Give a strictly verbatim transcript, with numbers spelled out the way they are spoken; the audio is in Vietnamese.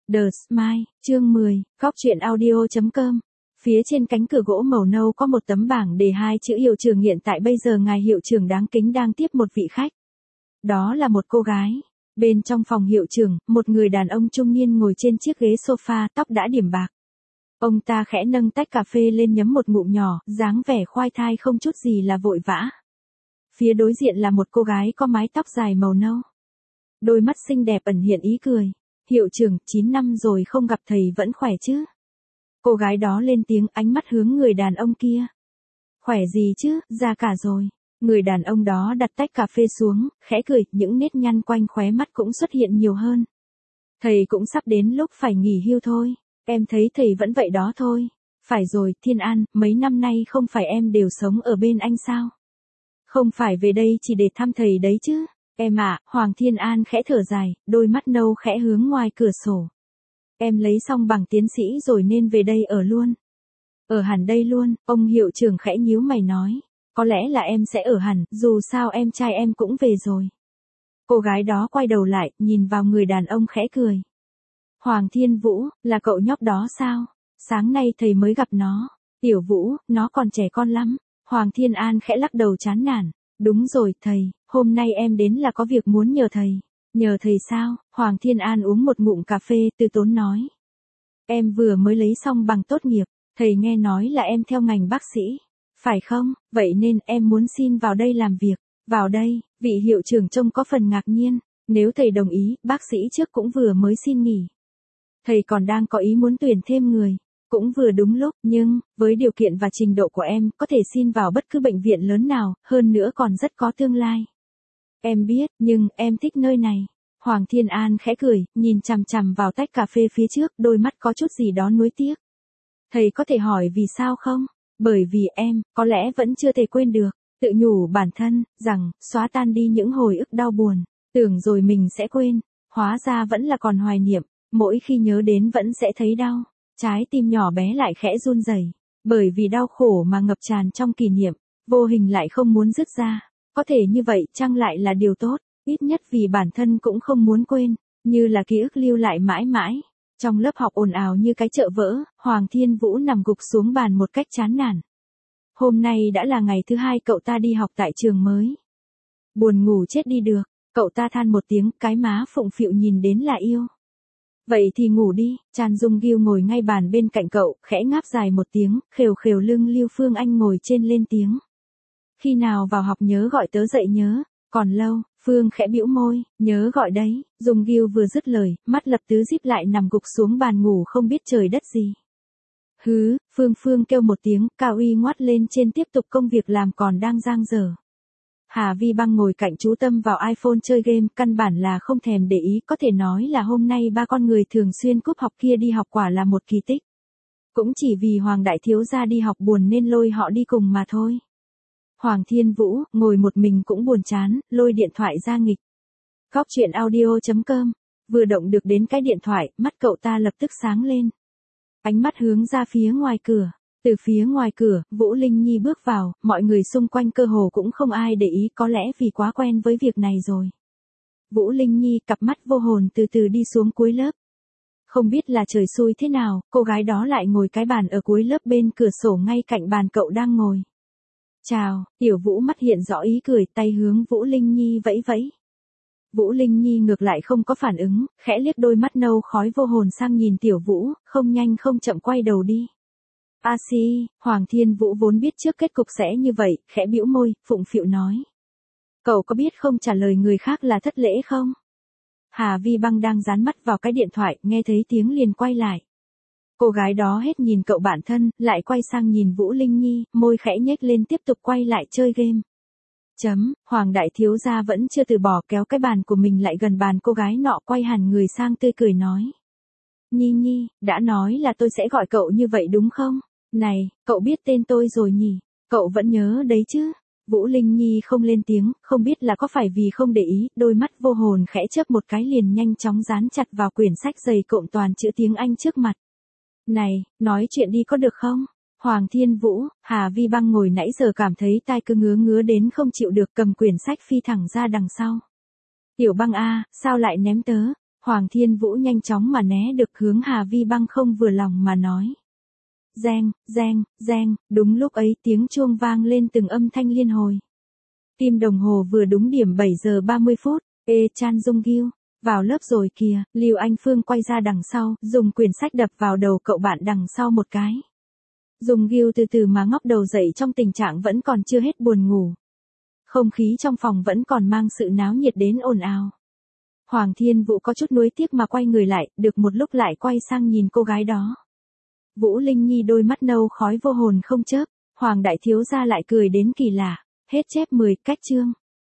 The Smile, chương mười, Góc truyện audio.com. Phía trên cánh cửa gỗ màu nâu có một tấm bảng đề hai chữ hiệu trưởng hiện tại bây giờ ngài hiệu trưởng đáng kính đang tiếp một vị khách. Đó là một cô gái. Bên trong phòng hiệu trưởng, một người đàn ông trung niên ngồi trên chiếc ghế sofa, tóc đã điểm bạc. Ông ta khẽ nâng tách cà phê lên nhấm một ngụm nhỏ, dáng vẻ khoai thai không chút gì là vội vã. Phía đối diện là một cô gái có mái tóc dài màu nâu. Đôi mắt xinh đẹp ẩn hiện ý cười. Hiệu trưởng, chín năm rồi không gặp thầy vẫn khỏe chứ? Cô gái đó lên tiếng, ánh mắt hướng người đàn ông kia. Khỏe gì chứ, già cả rồi. Người đàn ông đó đặt tách cà phê xuống, khẽ cười, những nếp nhăn quanh khóe mắt cũng xuất hiện nhiều hơn. Thầy cũng sắp đến lúc phải nghỉ hưu thôi. Em thấy thầy vẫn vậy đó thôi. Phải rồi, Thiên An, mấy năm nay không phải em đều sống ở bên anh sao? Không phải về đây chỉ để thăm thầy đấy chứ? Em ạ, à, Hoàng Thiên An khẽ thở dài, đôi mắt nâu khẽ hướng ngoài cửa sổ. Em lấy xong bằng tiến sĩ rồi nên về đây ở luôn. Ở hẳn đây luôn, ông hiệu trưởng khẽ nhíu mày nói. Có lẽ là em sẽ ở hẳn, dù sao em trai em cũng về rồi. Cô gái đó quay đầu lại, nhìn vào người đàn ông khẽ cười. Hoàng Thiên Vũ, là cậu nhóc đó sao? Sáng nay thầy mới gặp nó. Tiểu Vũ, nó còn trẻ con lắm. Hoàng Thiên An khẽ lắc đầu chán nản. Đúng rồi, thầy, hôm nay em đến là có việc muốn nhờ thầy. Nhờ thầy sao? Hoàng Thiên An uống một ngụm cà phê, từ tốn nói. Em vừa mới lấy xong bằng tốt nghiệp, thầy nghe nói là em theo ngành bác sĩ. Phải không? Vậy nên em muốn xin vào đây làm việc. Vào đây, vị hiệu trưởng trông có phần ngạc nhiên. Nếu thầy đồng ý, bác sĩ trước cũng vừa mới xin nghỉ. Thầy còn đang có ý muốn tuyển thêm người. Cũng vừa đúng lúc, nhưng, với điều kiện và trình độ của em, có thể xin vào bất cứ bệnh viện lớn nào, hơn nữa còn rất có tương lai. Em biết, nhưng, em thích nơi này. Hoàng Thiên An khẽ cười, nhìn chằm chằm vào tách cà phê phía trước, đôi mắt có chút gì đó nuối tiếc. Thầy có thể hỏi vì sao không? Bởi vì em, có lẽ vẫn chưa thể quên được, tự nhủ bản thân, rằng, xóa tan đi những hồi ức đau buồn, tưởng rồi mình sẽ quên, hóa ra vẫn là còn hoài niệm, mỗi khi nhớ đến vẫn sẽ thấy đau. Trái tim nhỏ bé lại khẽ run rẩy, bởi vì đau khổ mà ngập tràn trong kỷ niệm, vô hình lại không muốn dứt ra. Có thể như vậy chăng lại là điều tốt, ít nhất vì bản thân cũng không muốn quên, như là ký ức lưu lại mãi mãi. Trong lớp học ồn ào như cái chợ vỡ, Hoàng Thiên Vũ nằm gục xuống bàn một cách chán nản. Hôm nay đã là ngày thứ hai cậu ta đi học tại trường mới. Buồn ngủ chết đi được, cậu ta than một tiếng, cái má phụng phịu nhìn đến là yêu. Vậy thì ngủ đi, Chan Dung Gil ngồi ngay bàn bên cạnh cậu, khẽ ngáp dài một tiếng, khều khều lưng Lưu Phương Anh ngồi trên lên tiếng. Khi nào vào học nhớ gọi tớ dậy nhớ, còn lâu, Phương khẽ bĩu môi, nhớ gọi đấy, Dung Gil vừa dứt lời, mắt lập tứ díp lại nằm gục xuống bàn ngủ không biết trời đất gì. Hứ, Phương Phương kêu một tiếng, Cao Uy ngoắt lên trên tiếp tục công việc làm còn đang dang dở. Hà Vi Băng ngồi cạnh chú tâm vào iPhone chơi game, căn bản là không thèm để ý, có thể nói là hôm nay ba con người thường xuyên cúp học kia đi học quả là một kỳ tích. Cũng chỉ vì Hoàng đại thiếu gia đi học buồn nên lôi họ đi cùng mà thôi. Hoàng Thiên Vũ, ngồi một mình cũng buồn chán, lôi điện thoại ra nghịch. Góc truyện audio.com, vừa động được đến cái điện thoại, mắt cậu ta lập tức sáng lên. Ánh mắt hướng ra phía ngoài cửa. Từ phía ngoài cửa, Vũ Linh Nhi bước vào, mọi người xung quanh cơ hồ cũng không ai để ý, có lẽ vì quá quen với việc này rồi. Vũ Linh Nhi cặp mắt vô hồn từ từ đi xuống cuối lớp. Không biết là trời xui thế nào, cô gái đó lại ngồi cái bàn ở cuối lớp bên cửa sổ ngay cạnh bàn cậu đang ngồi. Chào, Tiểu Vũ mắt hiện rõ ý cười, tay hướng Vũ Linh Nhi vẫy vẫy. Vũ Linh Nhi ngược lại không có phản ứng, khẽ liếc đôi mắt nâu khói vô hồn sang nhìn Tiểu Vũ, không nhanh không chậm quay đầu đi. A si, Hoàng Thiên Vũ vốn biết trước kết cục sẽ như vậy, khẽ bĩu môi, phụng phịu nói. Cậu có biết không trả lời người khác là thất lễ không? Hà Vi Băng đang dán mắt vào cái điện thoại, nghe thấy tiếng liền quay lại. Cô gái đó hết nhìn cậu bạn thân, lại quay sang nhìn Vũ Linh Nhi, môi khẽ nhếch lên tiếp tục quay lại chơi game. Chấm, Hoàng đại thiếu gia vẫn chưa từ bỏ, kéo cái bàn của mình lại gần bàn cô gái nọ, quay hẳn người sang tươi cười nói. Nhi Nhi, đã nói là tôi sẽ gọi cậu như vậy đúng không? Này, cậu biết tên tôi rồi nhỉ? Cậu vẫn nhớ đấy chứ? Vũ Linh Nhi không lên tiếng, không biết là có phải vì không để ý, đôi mắt vô hồn khẽ chớp một cái liền nhanh chóng dán chặt vào quyển sách dày cộm toàn chữ tiếng Anh trước mặt. Này, nói chuyện đi có được không? Hoàng Thiên Vũ, Hà Vi Băng ngồi nãy giờ cảm thấy tai cứ ngứa ngứa đến không chịu được, cầm quyển sách phi thẳng ra đằng sau. Tiểu Băng a, sao lại ném tớ? Hoàng Thiên Vũ nhanh chóng mà né được, hướng Hà Vi Băng không vừa lòng mà nói. Reng, reng, reng, đúng lúc ấy tiếng chuông vang lên từng âm thanh liên hồi. Kim đồng hồ vừa đúng điểm bảy giờ ba mươi phút, ê Chan Dung Gil, vào lớp rồi kìa, Lưu Anh Phương quay ra đằng sau, dùng quyển sách đập vào đầu cậu bạn đằng sau một cái. Dung Gil từ từ mà ngóc đầu dậy trong tình trạng vẫn còn chưa hết buồn ngủ. Không khí trong phòng vẫn còn mang sự náo nhiệt đến ồn ào. Hoàng Thiên Vũ có chút nuối tiếc mà quay người lại, được một lúc lại quay sang nhìn cô gái đó. Vũ Linh Nhi đôi mắt nâu khói vô hồn không chớp, Hoàng đại thiếu gia lại cười đến kỳ lạ. Hết chép mười, cách chương.